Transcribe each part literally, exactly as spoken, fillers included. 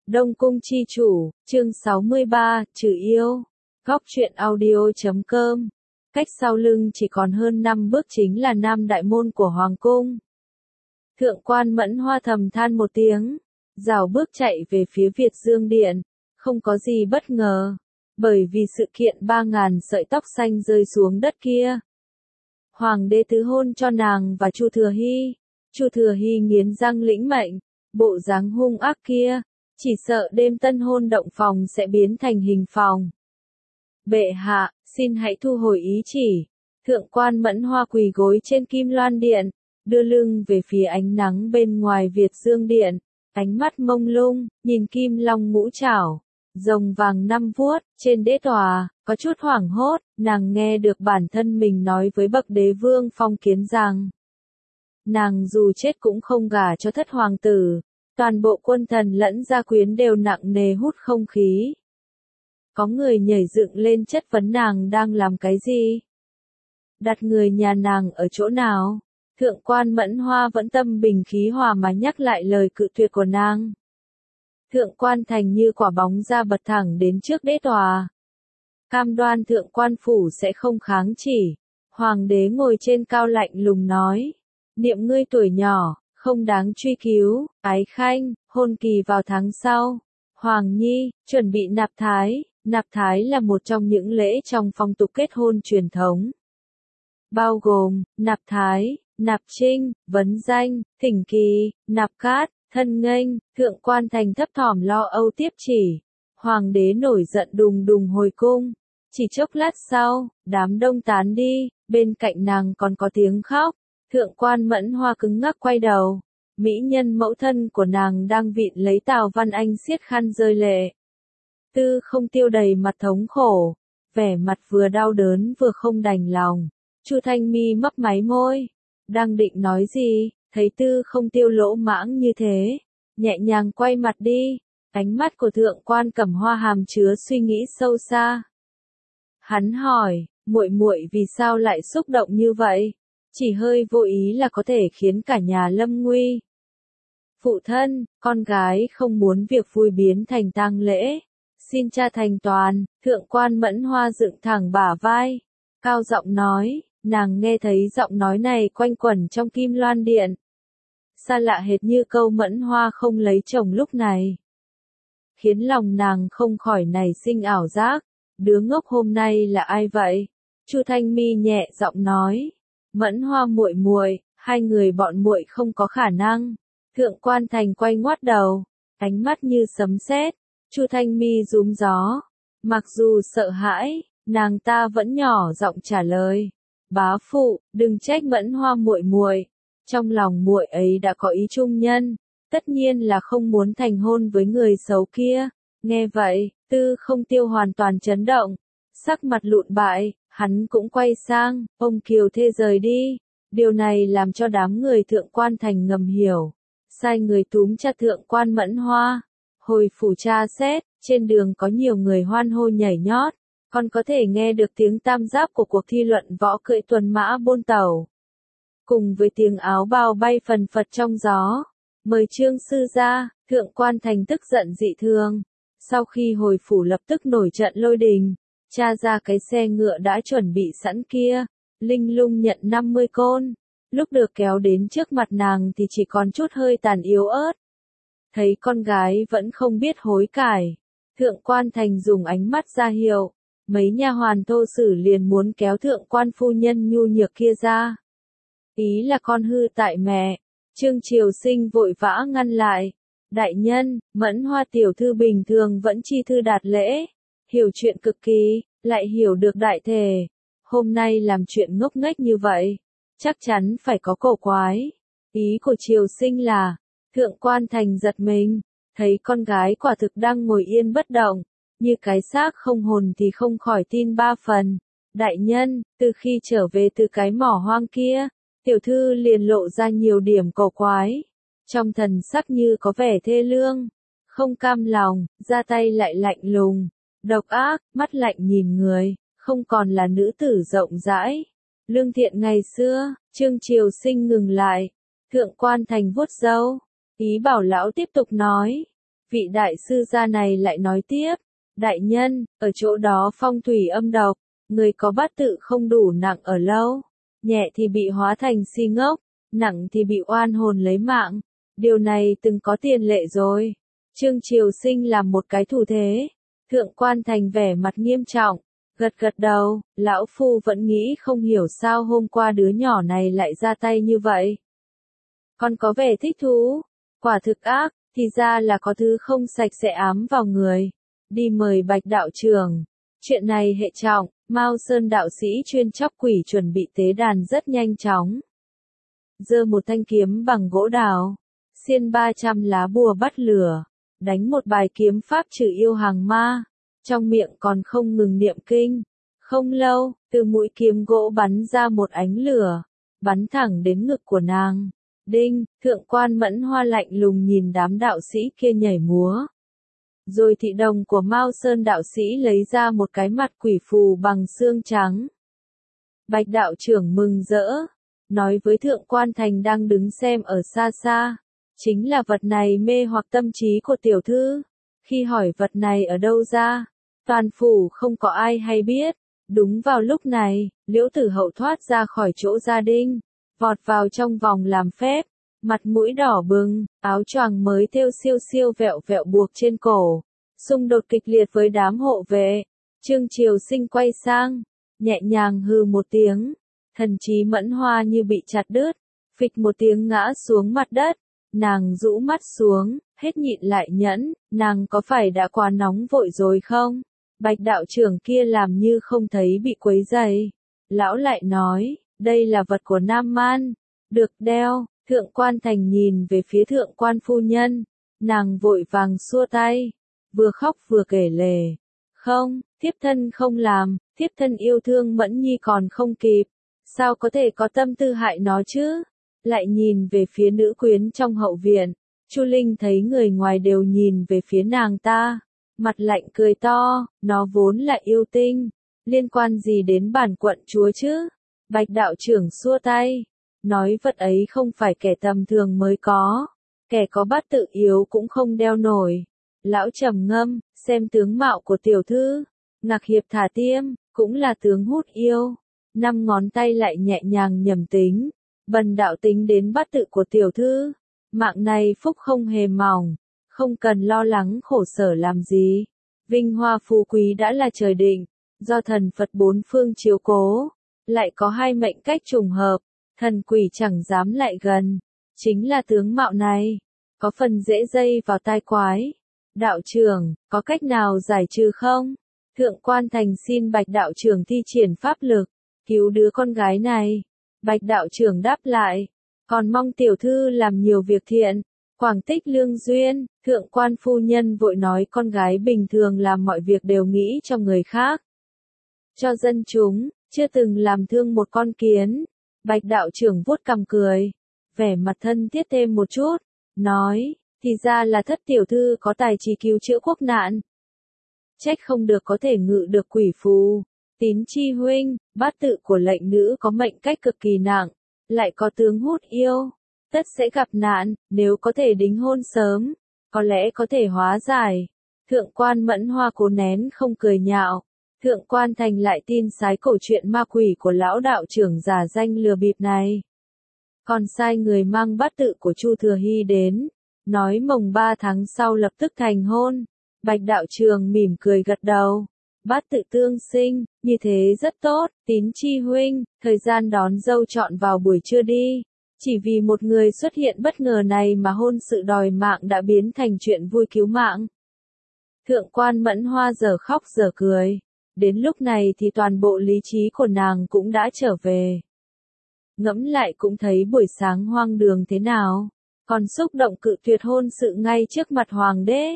Đông Cung Chi Chủ, chương sáu mươi ba, trừ yêu. Góc truyện audio chấm com. Cách sau lưng chỉ còn hơn năm bước chính là Nam Đại Môn của Hoàng Cung. Thượng quan Mẫn Hoa thầm than một tiếng, rảo bước chạy về phía Việt Dương Điện, không có gì bất ngờ, bởi vì sự kiện ba ngàn sợi tóc xanh rơi xuống đất kia. Hoàng đế tứ hôn cho nàng và Chu Thừa Hy. Chu Thừa Hy nghiến răng lĩnh mệnh, bộ dáng hung ác kia, chỉ sợ đêm tân hôn động phòng sẽ biến thành hình phòng. Bệ hạ, xin hãy thu hồi ý chỉ. Thượng quan Mẫn Hoa quỳ gối trên Kim Loan Điện, đưa lưng về phía ánh nắng bên ngoài Việt Dương Điện, ánh mắt mông lung, nhìn kim long ngũ trảo, rồng vàng năm vuốt, trên đế tòa, có chút hoảng hốt, nàng nghe được bản thân mình nói với bậc đế vương phong kiến rằng, nàng dù chết cũng không gả cho thất hoàng tử, toàn bộ quân thần lẫn gia quyến đều nặng nề hút không khí. Có người nhảy dựng lên chất vấn nàng đang làm cái gì? Đặt người nhà nàng ở chỗ nào? Thượng quan Mẫn Hoa vẫn tâm bình khí hòa mà nhắc lại lời cự tuyệt của nàng. Thượng quan Thành như quả bóng ra bật thẳng đến trước đế tòa. Cam đoan thượng quan phủ sẽ không kháng chỉ. Hoàng đế ngồi trên cao lạnh lùng nói. Niệm ngươi tuổi nhỏ, không đáng truy cứu, ái khanh, hôn kỳ vào tháng sau. Hoàng nhi, chuẩn bị nạp thái. Nạp thái là một trong những lễ trong phong tục kết hôn truyền thống. Bao gồm, nạp thái, nạp trinh, vấn danh, thỉnh kỳ, nạp cát, thân nghênh. Thượng quan Thành thấp thỏm lo âu tiếp chỉ. Hoàng đế nổi giận đùng đùng hồi cung. Chỉ chốc lát sau, đám đông tán đi, bên cạnh nàng còn có tiếng khóc. Thượng quan Mẫn Hoa cứng ngắc quay đầu. Mỹ nhân mẫu thân của nàng đang vịn lấy Tào Văn Anh siết khăn rơi lệ. Tư Không Tiêu đầy mặt thống khổ, vẻ mặt vừa đau đớn vừa không đành lòng. Chu Thanh Mi mấp máy môi, đang định nói gì, thấy Tư Không Tiêu lỗ mãng như thế, nhẹ nhàng quay mặt đi. Ánh mắt của thượng quan Cẩm Hoa hàm chứa suy nghĩ sâu xa. Hắn hỏi, muội muội vì sao lại xúc động như vậy? Chỉ hơi vô ý là có thể khiến cả nhà lâm nguy. Phụ thân, con gái không muốn việc vui biến thành tang lễ. Xin cha thành toàn. Thượng quan Mẫn Hoa dựng thẳng bả vai, cao giọng nói, nàng nghe thấy giọng nói này quanh quẩn trong Kim Loan Điện. Xa lạ hệt như câu Mẫn Hoa không lấy chồng lúc này. Khiến lòng nàng không khỏi nảy sinh ảo giác, đứa ngốc hôm nay là ai vậy? Chu Thanh Mi nhẹ giọng nói, Mẫn Hoa muội muội, hai người bọn muội không có khả năng. Thượng quan Thành quay ngoắt đầu, ánh mắt như sấm sét. Chu Thanh Mi rúm gió, mặc dù sợ hãi, nàng ta vẫn nhỏ giọng trả lời, bá phụ, đừng trách Mẫn Hoa muội muội, trong lòng muội ấy đã có ý trung nhân, tất nhiên là không muốn thành hôn với người xấu kia. Nghe vậy, Tư Không Tiêu hoàn toàn chấn động, sắc mặt lụn bại, hắn cũng quay sang, ông Kiều Thê rời đi. Điều này làm cho đám người thượng quan Thành ngầm hiểu, sai người túm chặt thượng quan Mẫn Hoa. Hồi phủ tra xét, trên đường có nhiều người hoan hô nhảy nhót, còn có thể nghe được tiếng tam giáp của cuộc thi luận võ cưỡi tuần mã bôn tàu. Cùng với tiếng áo bào bay phần phật trong gió. Mời Trương sư ra, thượng quan Thành tức giận dị thường. Sau khi hồi phủ lập tức nổi trận lôi đình, tra ra cái xe ngựa đã chuẩn bị sẵn kia, linh lung nhận năm mươi côn. Lúc được kéo đến trước mặt nàng thì chỉ còn chút hơi tàn yếu ớt. Thấy con gái vẫn không biết hối cải, thượng quan Thành dùng ánh mắt ra hiệu, mấy nha hoàn thô sử liền muốn kéo thượng quan phu nhân nhu nhược kia ra. Ý là con hư tại mẹ. Trương Triều Sinh vội vã ngăn lại. Đại nhân, Mẫn Hoa tiểu thư bình thường vẫn chi thư đạt lễ, hiểu chuyện cực kỳ, lại hiểu được đại thể. Hôm nay làm chuyện ngốc nghếch như vậy, chắc chắn phải có cổ quái. Ý của Triều Sinh là, thượng quan Thành giật mình, thấy con gái quả thực đang ngồi yên bất động, như cái xác không hồn thì không khỏi tin ba phần. Đại nhân, từ khi trở về từ cái mỏ hoang kia, tiểu thư liền lộ ra nhiều điểm cổ quái. Trong thần sắc như có vẻ thê lương, không cam lòng, ra tay lại lạnh lùng, độc ác, mắt lạnh nhìn người, không còn là nữ tử rộng rãi, lương thiện ngày xưa. Trương Triều Sinh ngừng lại, thượng quan Thành vuốt râu, ý bảo lão tiếp tục nói. Vị đại sư gia này lại nói tiếp, đại nhân, ở chỗ đó phong thủy âm độc, người có bát tự không đủ nặng ở lâu, nhẹ thì bị hóa thành si ngốc, nặng thì bị oan hồn lấy mạng, điều này từng có tiền lệ rồi. Trương Triều Sinh làm một cái thủ thế, Thượng Quan Thành vẻ mặt nghiêm trọng, gật gật đầu, lão phu vẫn nghĩ không hiểu sao hôm qua đứa nhỏ này lại ra tay như vậy. Còn có vẻ thích thú, quả thực ác, thì ra là có thứ không sạch sẽ ám vào người. Đi mời Bạch đạo trưởng. Chuyện này hệ trọng, Mao Sơn đạo sĩ chuyên chóc quỷ chuẩn bị tế đàn rất nhanh chóng. Giơ một thanh kiếm bằng gỗ đào, xiên ba trăm lá bùa bắt lửa, đánh một bài kiếm pháp trừ yêu hàng ma, trong miệng còn không ngừng niệm kinh. Không lâu, từ mũi kiếm gỗ bắn ra một ánh lửa, bắn thẳng đến ngực của nàng. Đinh, Thượng Quan Mẫn Hoa lạnh lùng nhìn đám đạo sĩ kia nhảy múa. Rồi thị đồng của Mao Sơn đạo sĩ lấy ra một cái mặt quỷ phù bằng xương trắng. Bạch đạo trưởng mừng rỡ, nói với Thượng Quan Thành đang đứng xem ở xa xa, chính là vật này mê hoặc tâm trí của tiểu thư. Khi hỏi vật này ở đâu ra, toàn phủ không có ai hay biết. Đúng vào lúc này, Liễu Tử Hậu thoát ra khỏi chỗ gia đình, vọt vào trong vòng làm phép, mặt mũi đỏ bừng, áo choàng mới thêu siêu siêu vẹo vẹo buộc trên cổ, xung đột kịch liệt với đám hộ vệ. Trương Triều Sinh quay sang, nhẹ nhàng hừ một tiếng, thần trí Mẫn Hoa như bị chặt đứt, phịch một tiếng ngã xuống mặt đất, nàng rũ mắt xuống, hết nhịn lại nhẫn, nàng có phải đã quá nóng vội rồi không? Bạch đạo trưởng kia làm như không thấy bị quấy rầy. Lão lại nói, đây là vật của Nam Man, được đeo. Thượng Quan Thành nhìn về phía Thượng Quan phu nhân, nàng vội vàng xua tay, vừa khóc vừa kể lể. Không, thiếp thân không làm, thiếp thân yêu thương Mẫn Nhi còn không kịp, sao có thể có tâm tư hại nó chứ? Lại nhìn về phía nữ quyến trong hậu viện, Chu Linh thấy người ngoài đều nhìn về phía nàng ta, mặt lạnh cười to, nó vốn là yêu tinh, liên quan gì đến bản quận chúa chứ? Bạch đạo trưởng xua tay, nói vật ấy không phải kẻ tầm thường mới có, kẻ có bát tự yếu cũng không đeo nổi. Lão trầm ngâm, xem tướng mạo của tiểu thư, ngạc hiệp thả tiêm, cũng là tướng hút yêu. Năm ngón tay lại nhẹ nhàng nhầm tính, bần đạo tính đến bát tự của tiểu thư, mạng này phúc không hề mỏng, không cần lo lắng khổ sở làm gì. Vinh hoa phú quý đã là trời định, do thần Phật bốn phương chiếu cố, lại có hai mệnh cách trùng hợp, thần quỷ chẳng dám lại gần, chính là tướng mạo này, có phần dễ dây vào tai quái. Đạo trưởng, có cách nào giải trừ không? Thượng Quan Thành xin Bạch đạo trưởng thi triển pháp lực, cứu đứa con gái này. Bạch đạo trưởng đáp lại, còn mong tiểu thư làm nhiều việc thiện, quảng tích lương duyên. Thượng Quan phu nhân vội nói con gái bình thường làm mọi việc đều nghĩ cho người khác, cho dân chúng, chưa từng làm thương một con kiến. Bạch đạo trưởng vuốt cằm cười, vẻ mặt thân thiết thêm một chút, nói, thì ra là Thất tiểu thư có tài trí cứu chữa quốc nạn. Trách không được có thể ngự được quỷ phù. Tín chi huynh, bát tự của lệnh nữ có mệnh cách cực kỳ nặng, lại có tướng hút yêu, tất sẽ gặp nạn, nếu có thể đính hôn sớm, có lẽ có thể hóa giải. Thượng Quan Mẫn Hoa cố nén không cười nhạo. Thượng Quan Thành lại tin sái cổ chuyện ma quỷ của lão đạo trưởng giả danh lừa bịp này. Còn sai người mang bát tự của Chu Thừa Hy đến, nói mồng ba tháng sau lập tức thành hôn. Bạch đạo trưởng mỉm cười gật đầu. Bát tự tương sinh, như thế rất tốt. Tín chi huynh, thời gian đón dâu chọn vào buổi trưa đi. Chỉ vì một người xuất hiện bất ngờ này mà hôn sự đòi mạng đã biến thành chuyện vui cứu mạng. Thượng Quan Mẫn Hoa giờ khóc giờ cười. Đến lúc này thì toàn bộ lý trí của nàng cũng đã trở về. Ngẫm lại cũng thấy buổi sáng hoang đường thế nào, còn xúc động cự tuyệt hôn sự ngay trước mặt hoàng đế.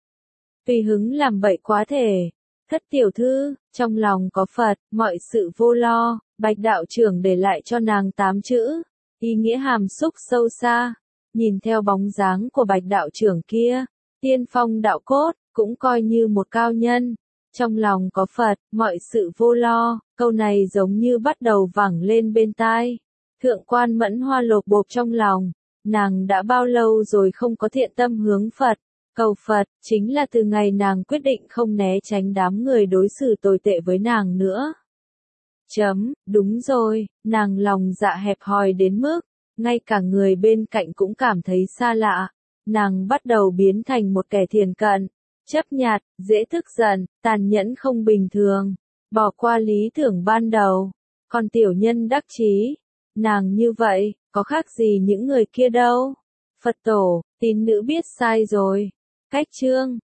Tùy hứng làm bậy quá thể. Thất tiểu thư, trong lòng có Phật, mọi sự vô lo. Bạch đạo trưởng để lại cho nàng tám chữ, ý nghĩa hàm xúc sâu xa. Nhìn theo bóng dáng của Bạch đạo trưởng kia, tiên phong đạo cốt, cũng coi như một cao nhân. Trong lòng có Phật, mọi sự vô lo, câu này giống như bắt đầu vẳng lên bên tai. Thượng Quan Mẫn Hoa lột bột trong lòng, nàng đã bao lâu rồi không có thiện tâm hướng Phật, Cầu Phật, chính là từ ngày nàng quyết định không né tránh đám người đối xử tồi tệ với nàng nữa. Chấm, đúng rồi, nàng lòng dạ hẹp hòi đến mức, ngay cả người bên cạnh cũng cảm thấy xa lạ. Nàng bắt đầu biến thành một kẻ thiển cận, chấp nhặt, dễ tức giận, tàn nhẫn không bình thường, bỏ qua lý tưởng ban đầu. Còn tiểu nhân đắc chí, nàng như vậy, có khác gì những người kia đâu. Phật tổ, tín nữ biết sai rồi. Cách chương